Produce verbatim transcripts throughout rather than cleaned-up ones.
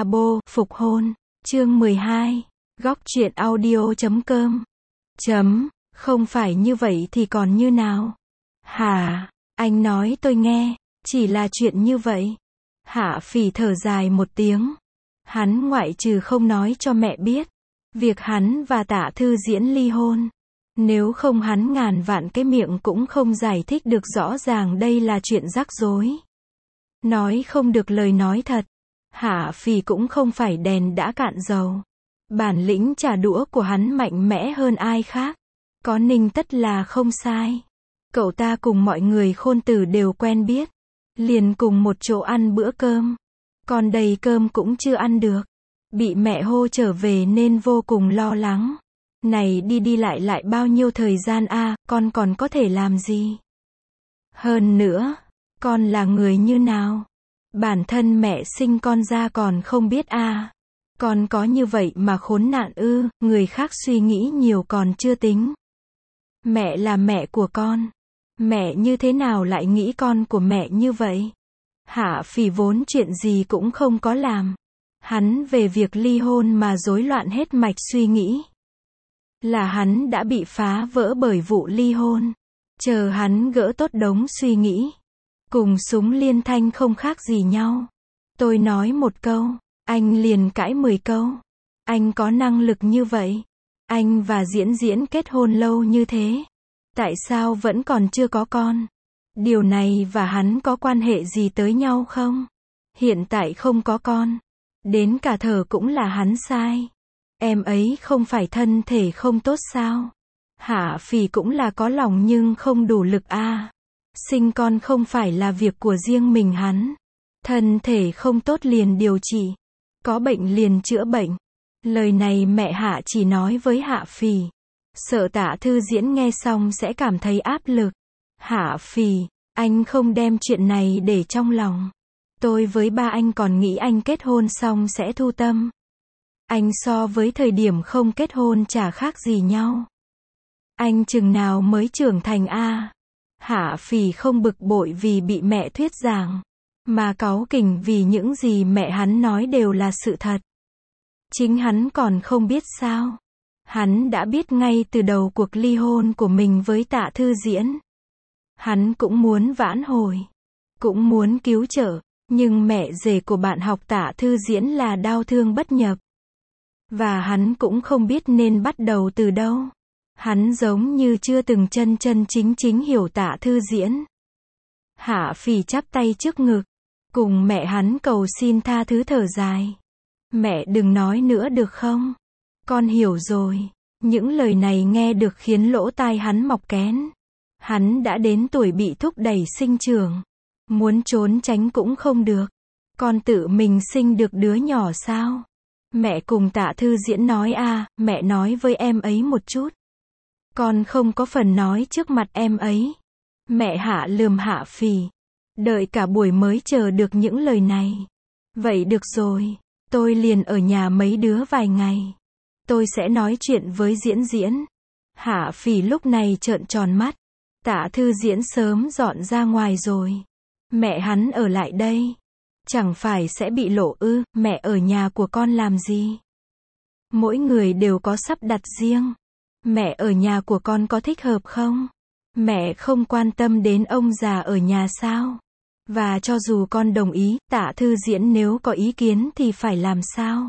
Abo, phục hôn. Chương mười hai. Góc truyện audio chấm com. Chấm, không phải như vậy thì còn như nào? Hả? Anh nói tôi nghe, chỉ là chuyện như vậy. Hạ Phỉ thở dài một tiếng. Hắn ngoại trừ không nói cho mẹ biết việc hắn và Tạ Thư Diễn ly hôn. Nếu không hắn ngàn vạn cái miệng cũng không giải thích được rõ ràng đây là chuyện rắc rối. Nói không được lời nói thật. Hạ Phỉ cũng không phải đèn đã cạn dầu. Bản lĩnh trả đũa của hắn mạnh mẽ hơn ai khác. Có Ninh Tất là không sai. Cậu ta cùng mọi người Khôn Tử đều quen biết. Liền cùng một chỗ ăn bữa cơm. Còn đầy cơm cũng chưa ăn được. Bị mẹ hô trở về nên vô cùng lo lắng. Này đi đi lại lại bao nhiêu thời gian a, à, con còn có thể làm gì? Hơn nữa, con là người như nào? Bản thân mẹ sinh con ra còn không biết a. À. Con có như vậy mà khốn nạn ư? Người khác suy nghĩ nhiều còn chưa tính. Mẹ là mẹ của con. Mẹ như thế nào lại nghĩ con của mẹ như vậy? Hạ Phỉ vốn chuyện gì cũng không có làm. Hắn về việc ly hôn mà rối loạn hết mạch suy nghĩ. Là hắn đã bị phá vỡ bởi vụ ly hôn. Chờ hắn gỡ tốt đống suy nghĩ. Cùng Súng Liên Thanh không khác gì nhau. Tôi nói một câu, anh liền cãi mười câu. Anh có năng lực như vậy. Anh và Diễn Diễn kết hôn lâu như thế. Tại sao vẫn còn chưa có con? Điều này và hắn có quan hệ gì tới nhau không? Hiện tại không có con. Đến cả thở cũng là hắn sai. Em ấy không phải thân thể không tốt sao? Hạ Phỉ cũng là có lòng nhưng không đủ lực a. À. Sinh con không phải là việc của riêng mình hắn. Thân thể không tốt liền điều trị. Có bệnh liền chữa bệnh. Lời này mẹ Hạ chỉ nói với Hạ Phỉ. Sợ Tạ Thư Diễn nghe xong sẽ cảm thấy áp lực. Hạ Phỉ, anh không đem chuyện này để trong lòng. Tôi với ba anh còn nghĩ anh kết hôn xong sẽ thu tâm. Anh so với thời điểm không kết hôn chả khác gì nhau. Anh chừng nào mới trưởng thành a? À? Hạ Phỉ không bực bội vì bị mẹ thuyết giảng, mà cáu kỉnh vì những gì mẹ hắn nói đều là sự thật. Chính hắn còn không biết sao? Hắn đã biết ngay từ đầu cuộc ly hôn của mình với Tạ Thư Diễn. Hắn cũng muốn vãn hồi, cũng muốn cứu trợ, nhưng mẹ rể của bạn học Tạ Thư Diễn là đau thương bất nhập. Và hắn cũng không biết nên bắt đầu từ đâu. Hắn giống như chưa từng chân chân chính chính hiểu Tạ Thư Diễn. Hạ Phỉ chắp tay trước ngực, cùng mẹ hắn cầu xin tha thứ thở dài. Mẹ đừng nói nữa được không? Con hiểu rồi. Những lời này nghe được khiến lỗ tai hắn mọc kén. Hắn đã đến tuổi bị thúc đẩy sinh trưởng. Muốn trốn tránh cũng không được. Con tự mình sinh được đứa nhỏ sao? Mẹ cùng Tạ Thư Diễn nói a, à, mẹ nói với em ấy một chút. Con không có phần nói trước mặt em ấy. Mẹ Hạ lườm Hạ Phỉ. Đợi cả buổi mới chờ được những lời này. Vậy được rồi, tôi liền ở nhà mấy đứa vài ngày. Tôi sẽ nói chuyện với Diễn Diễn. Hạ Phỉ lúc này trợn tròn mắt. Tạ Thư Diễn sớm dọn ra ngoài rồi. Mẹ hắn ở lại đây. Chẳng phải sẽ bị lộ ư? Mẹ ở nhà của con làm gì? Mỗi người đều có sắp đặt riêng. Mẹ ở nhà của con có thích hợp không? Mẹ không quan tâm đến ông già ở nhà sao? Và cho dù con đồng ý, Tạ Thư Diễn nếu có ý kiến thì phải làm sao?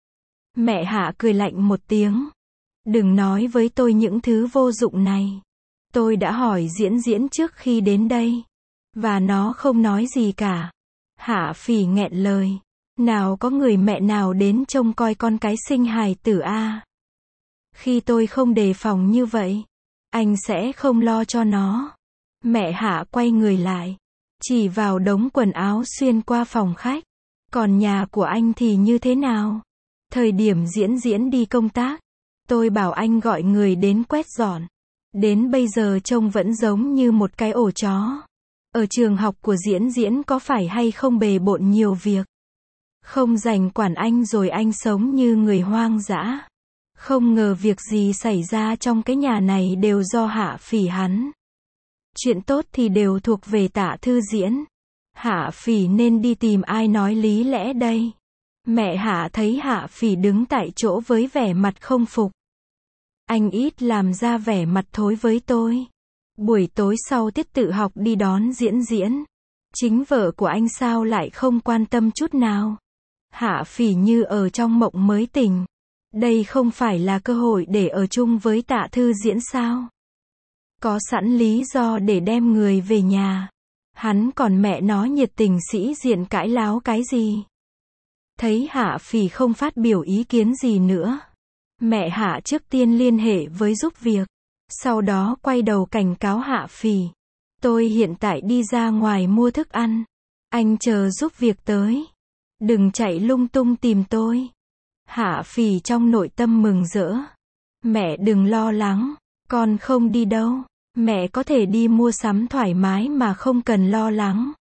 Mẹ Hạ cười lạnh một tiếng. Đừng nói với tôi những thứ vô dụng này. Tôi đã hỏi Diễn Diễn trước khi đến đây. Và nó không nói gì cả. Hạ Phỉ nghẹn lời. Nào có người mẹ nào đến trông coi con cái sinh hài tử a? À? Khi tôi không đề phòng như vậy, anh sẽ không lo cho nó. Mẹ Hạ quay người lại, chỉ vào đống quần áo xuyên qua phòng khách. Còn nhà của anh thì như thế nào? Thời điểm Diễn Diễn đi công tác, tôi bảo anh gọi người đến quét dọn. Đến bây giờ trông vẫn giống như một cái ổ chó. Ở trường học của Diễn Diễn có phải hay không bề bộn nhiều việc? Không dành quản anh rồi anh sống như người hoang dã. Không ngờ việc gì xảy ra trong cái nhà này đều do Hạ Phỉ hắn. Chuyện tốt thì đều thuộc về Tạ Thư Diễn. Hạ Phỉ nên đi tìm ai nói lý lẽ đây? Mẹ Hạ thấy Hạ Phỉ đứng tại chỗ với vẻ mặt không phục. Anh ít làm ra vẻ mặt thối với tôi. Buổi tối sau tiết tự học đi đón Diễn Diễn. Chính vợ của anh sao lại không quan tâm chút nào. Hạ Phỉ như ở trong mộng mới tỉnh. Đây không phải là cơ hội để ở chung với Tạ Thư Diễn sao? Có sẵn lý do để đem người về nhà. Hắn còn mẹ nó nhiệt tình sĩ diện cãi láo cái gì? Thấy Hạ Phỉ không phát biểu ý kiến gì nữa. Mẹ Hạ trước tiên liên hệ với giúp việc. Sau đó quay đầu cảnh cáo Hạ Phỉ. Tôi hiện tại đi ra ngoài mua thức ăn. Anh chờ giúp việc tới. Đừng chạy lung tung tìm tôi. Hạ Phỉ trong nội tâm mừng rỡ. Mẹ đừng lo lắng. Con không đi đâu. Mẹ có thể đi mua sắm thoải mái mà không cần lo lắng.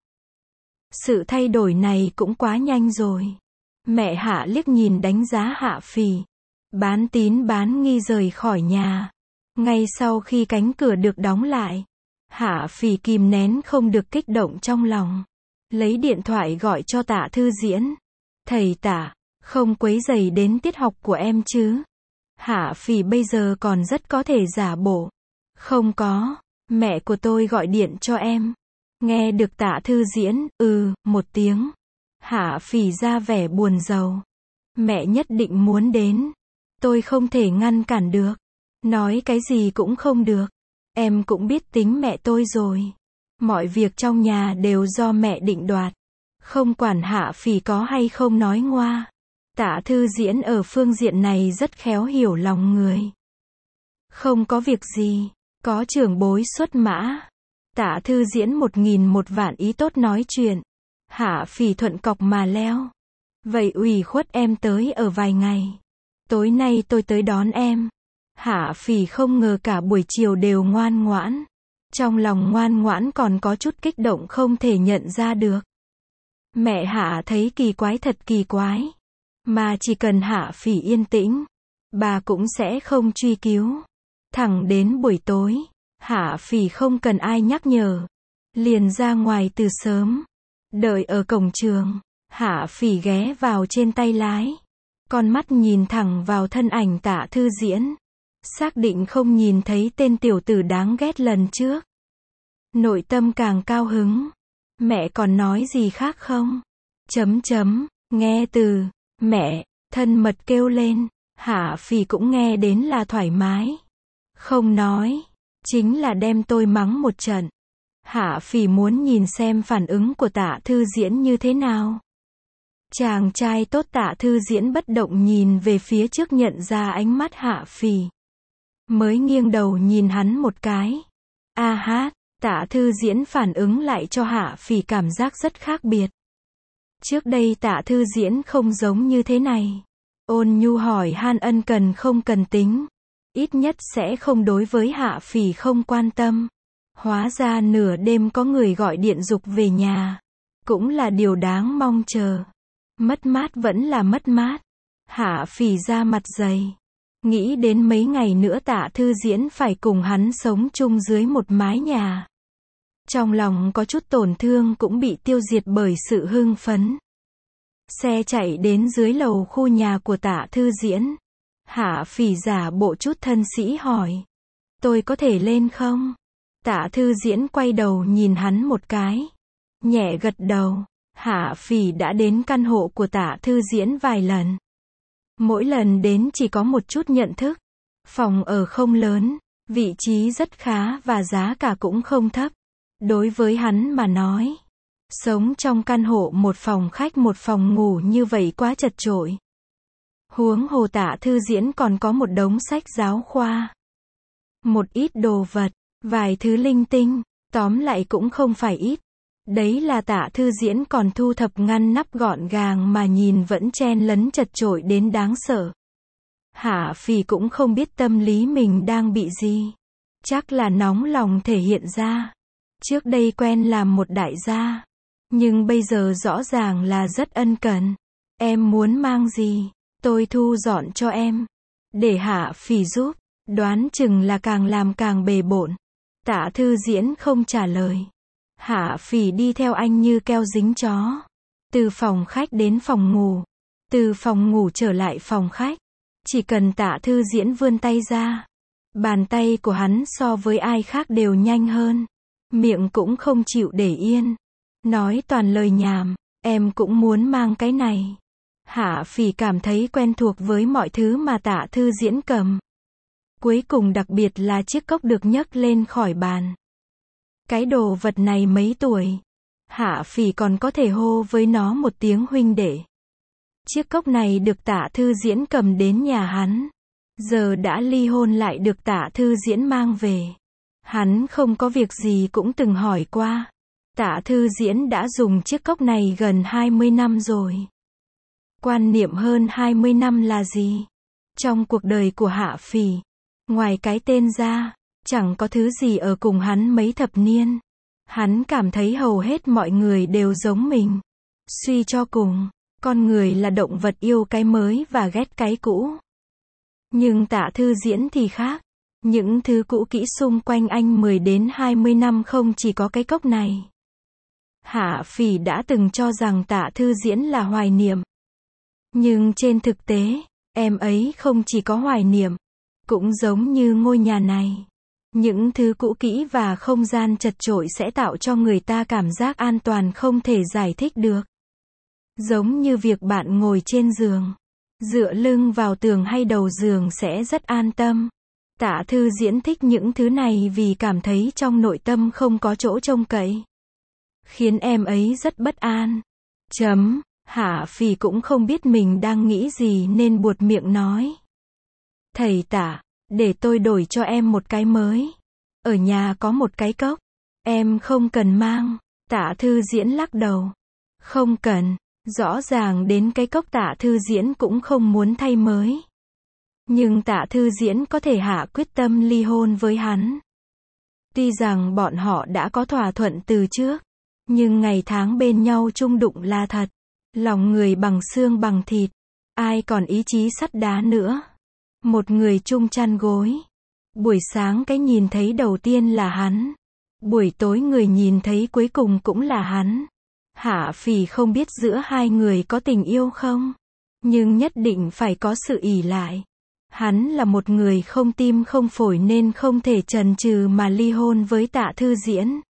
Sự thay đổi này cũng quá nhanh rồi. Mẹ Hạ liếc nhìn đánh giá Hạ Phỉ. Bán tín bán nghi rời khỏi nhà. Ngay sau khi cánh cửa được đóng lại, Hạ Phỉ kìm nén không được kích động trong lòng. Lấy điện thoại gọi cho Tạ Thư Diễn. Thầy Tạ, không quấy rầy đến tiết học của em chứ? Hạ Phỉ bây giờ còn rất có thể giả bộ. Không có, mẹ của tôi gọi điện cho em. Nghe được Tạ Thư Diễn, ừ, một tiếng. Hạ Phỉ ra vẻ buồn rầu. Mẹ nhất định muốn đến. Tôi không thể ngăn cản được. Nói cái gì cũng không được. Em cũng biết tính mẹ tôi rồi. Mọi việc trong nhà đều do mẹ định đoạt. Không quản Hạ Phỉ có hay không nói ngoa. Tạ Thư Diễn ở phương diện này rất khéo hiểu lòng người. Không có việc gì. Có trưởng bối xuất mã. Tạ Thư Diễn một nghìn một vạn ý tốt nói chuyện. Hạ Phỉ thuận cọc mà leo. Vậy ủy khuất em tới ở vài ngày. Tối nay tôi tới đón em. Hạ Phỉ không ngờ cả buổi chiều đều ngoan ngoãn. Trong lòng ngoan ngoãn còn có chút kích động không thể nhận ra được. Mẹ Hạ thấy kỳ quái thật kỳ quái. Mà chỉ cần Hạ Phỉ yên tĩnh, bà cũng sẽ không truy cứu. Thẳng đến buổi tối, Hạ Phỉ không cần ai nhắc nhở. Liền ra ngoài từ sớm. Đợi ở cổng trường, Hạ Phỉ ghé vào trên tay lái. Con mắt nhìn thẳng vào thân ảnh Tạ Thư Diễn. Xác định không nhìn thấy tên tiểu tử đáng ghét lần trước. Nội tâm càng cao hứng. Mẹ còn nói gì khác không? Chấm chấm, nghe từ mẹ, thân mật kêu lên. Hạ Phỉ cũng nghe đến là thoải mái. Không nói, chính là đem tôi mắng một trận. Hạ Phỉ muốn nhìn xem phản ứng của Tạ Thư Diễn như thế nào. Chàng trai tốt Tạ Thư Diễn bất động nhìn về phía trước nhận ra ánh mắt Hạ Phỉ. Mới nghiêng đầu nhìn hắn một cái. A hát, Tạ Thư Diễn phản ứng lại cho Hạ Phỉ cảm giác rất khác biệt. Trước đây Tạ Thư Diễn không giống như thế này. Ôn nhu hỏi han ân cần không cần tính. Ít nhất sẽ không đối với Hạ Phỉ không quan tâm. Hóa ra nửa đêm có người gọi điện giục về nhà. Cũng là điều đáng mong chờ. Mất mát vẫn là mất mát. Hạ Phỉ ra mặt dày. Nghĩ đến mấy ngày nữa Tạ Thư Diễn phải cùng hắn sống chung dưới một mái nhà. Trong lòng có chút tổn thương cũng bị tiêu diệt bởi sự hưng phấn. Xe chạy đến dưới lầu khu nhà của Tạ Thư Diễn. Hạ Phỉ giả bộ chút thân sĩ hỏi. Tôi có thể lên không? Tạ Thư Diễn quay đầu nhìn hắn một cái. Nhẹ gật đầu. Hạ Phỉ đã đến căn hộ của Tạ Thư Diễn vài lần. Mỗi lần đến chỉ có một chút nhận thức. Phòng ở không lớn, vị trí rất khá và giá cả cũng không thấp. Đối với hắn mà nói, sống trong căn hộ một phòng khách một phòng ngủ như vậy quá chật chội. Huống hồ Tạ Thư Diễn còn có một đống sách giáo khoa. Một ít đồ vật, vài thứ linh tinh, tóm lại cũng không phải ít. Đấy là Tạ Thư Diễn còn thu thập ngăn nắp gọn gàng mà nhìn vẫn chen lấn chật chội đến đáng sợ. Hạ Phỉ cũng không biết tâm lý mình đang bị gì. Chắc là nóng lòng thể hiện ra. Trước đây quen làm một đại gia. Nhưng bây giờ rõ ràng là rất ân cần. Em muốn mang gì? Tôi thu dọn cho em. Để Hạ Phỉ giúp. Đoán chừng là càng làm càng bề bộn. Tạ Thư Diễn không trả lời. Hạ Phỉ đi theo anh như keo dính chó. Từ phòng khách đến phòng ngủ. Từ phòng ngủ trở lại phòng khách. Chỉ cần Tạ Thư Diễn vươn tay ra. Bàn tay của hắn so với ai khác đều nhanh hơn. Miệng cũng không chịu để yên. Nói toàn lời nhảm. Em cũng muốn mang cái này. Hạ Phỉ cảm thấy quen thuộc với mọi thứ mà Tạ Thư Diễn cầm. Cuối cùng đặc biệt là chiếc cốc được nhấc lên khỏi bàn. Cái đồ vật này mấy tuổi. Hạ Phỉ còn có thể hô với nó một tiếng huynh đệ. Chiếc cốc này được Tạ Thư Diễn cầm đến nhà hắn. Giờ đã ly hôn lại được Tạ Thư Diễn mang về. Hắn không có việc gì cũng từng hỏi qua. Tạ Thư Diễn đã dùng chiếc cốc này gần hai mươi năm rồi. Quan niệm hơn hai mươi năm là gì? Trong cuộc đời của Hạ Phỉ, ngoài cái tên ra, chẳng có thứ gì ở cùng hắn mấy thập niên. Hắn cảm thấy hầu hết mọi người đều giống mình. Suy cho cùng, con người là động vật yêu cái mới và ghét cái cũ. Nhưng Tạ Thư Diễn thì khác. Những thứ cũ kỹ xung quanh anh mười đến hai mươi năm không chỉ có cái cốc này. Hạ Phỉ đã từng cho rằng Tạ Thư Diễn là hoài niệm. Nhưng trên thực tế, em ấy không chỉ có hoài niệm. Cũng giống như ngôi nhà này. Những thứ cũ kỹ và không gian chật chội sẽ tạo cho người ta cảm giác an toàn không thể giải thích được. Giống như việc bạn ngồi trên giường. Dựa lưng vào tường hay đầu giường sẽ rất an tâm. Tạ Thư Diễn thích những thứ này vì cảm thấy trong nội tâm không có chỗ trông cậy. Khiến em ấy rất bất an. Chấm. Hạ Phỉ cũng không biết mình đang nghĩ gì nên buột miệng nói. Thầy Tạ, để tôi đổi cho em một cái mới. Ở nhà có một cái cốc. Em không cần mang. Tạ Thư Diễn lắc đầu. Không cần. Rõ ràng đến cái cốc Tạ Thư Diễn cũng không muốn thay mới. Nhưng Tạ Thư Diễn có thể hạ quyết tâm ly hôn với hắn. Tuy rằng bọn họ đã có thỏa thuận từ trước. Nhưng ngày tháng bên nhau chung đụng là thật. Lòng người bằng xương bằng thịt. Ai còn ý chí sắt đá nữa. Một người chung chăn gối. Buổi sáng cái nhìn thấy đầu tiên là hắn. Buổi tối người nhìn thấy cuối cùng cũng là hắn. Hạ Phỉ không biết giữa hai người có tình yêu không. Nhưng nhất định phải có sự ỷ lại. Hắn là một người không tim không phổi nên không thể chần chừ mà ly hôn với Tạ Thư Diễn.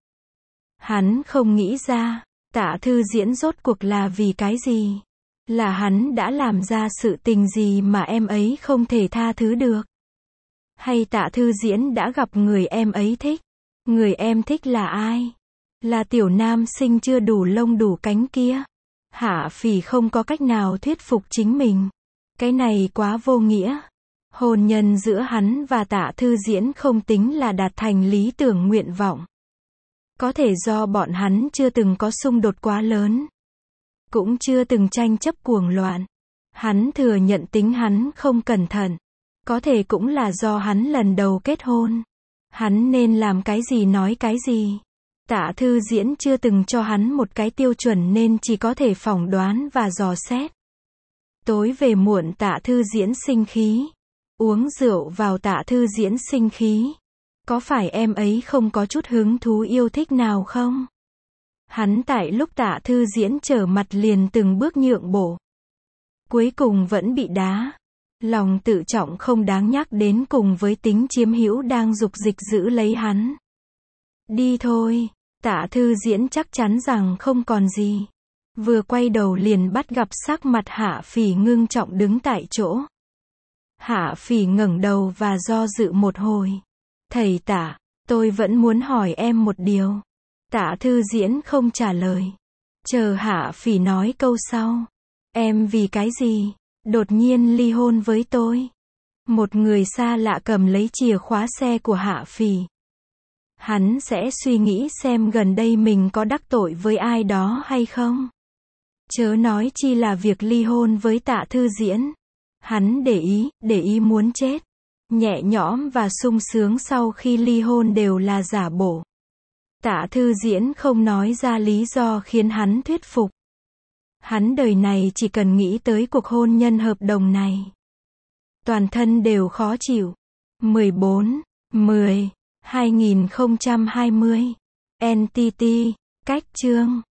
Hắn không nghĩ ra, Tạ Thư Diễn rốt cuộc là vì cái gì? Là hắn đã làm ra sự tình gì mà em ấy không thể tha thứ được? Hay Tạ Thư Diễn đã gặp người em ấy thích? Người em thích là ai? Là tiểu nam sinh chưa đủ lông đủ cánh kia? Hạ Phỉ không có cách nào thuyết phục chính mình. Cái này quá vô nghĩa. Hôn nhân giữa hắn và Tạ Thư Diễn không tính là đạt thành lý tưởng nguyện vọng. Có thể do bọn hắn chưa từng có xung đột quá lớn. Cũng chưa từng tranh chấp cuồng loạn. Hắn thừa nhận tính hắn không cẩn thận. Có thể cũng là do hắn lần đầu kết hôn. Hắn nên làm cái gì nói cái gì. Tạ Thư Diễn chưa từng cho hắn một cái tiêu chuẩn nên chỉ có thể phỏng đoán và dò xét. Tối về muộn Tạ Thư Diễn sinh khí. Uống rượu vào Tạ Thư Diễn sinh khí. Có phải em ấy không có chút hứng thú yêu thích nào không? Hắn tại lúc Tạ Thư Diễn trở mặt liền từng bước nhượng bộ. Cuối cùng vẫn bị đá. Lòng tự trọng không đáng nhắc đến cùng với tính chiếm hữu đang dục dịch giữ lấy hắn. Đi thôi. Tạ Thư Diễn chắc chắn rằng không còn gì. Vừa quay đầu liền bắt gặp sắc mặt Hạ Phỉ ngưng trọng đứng tại chỗ. Hạ Phỉ ngẩng đầu và do dự một hồi. Thầy Tạ, tôi vẫn muốn hỏi em một điều. Tạ Thư Diễn không trả lời. Chờ Hạ Phỉ nói câu sau. Em vì cái gì? Đột nhiên ly hôn với tôi. Một người xa lạ cầm lấy chìa khóa xe của Hạ Phỉ. Hắn sẽ suy nghĩ xem gần đây mình có đắc tội với ai đó hay không. Chớ nói chi là việc ly hôn với Tạ Thư Diễn. Hắn để ý, để ý muốn chết. Nhẹ nhõm và sung sướng sau khi ly hôn đều là giả bộ. Tạ Thư Diễn không nói ra lý do khiến hắn thuyết phục. Hắn đời này chỉ cần nghĩ tới cuộc hôn nhân hợp đồng này. Toàn thân đều khó chịu. mười bốn, mười, hai nghìn không trăm hai mươi. en tê tê, cách chương.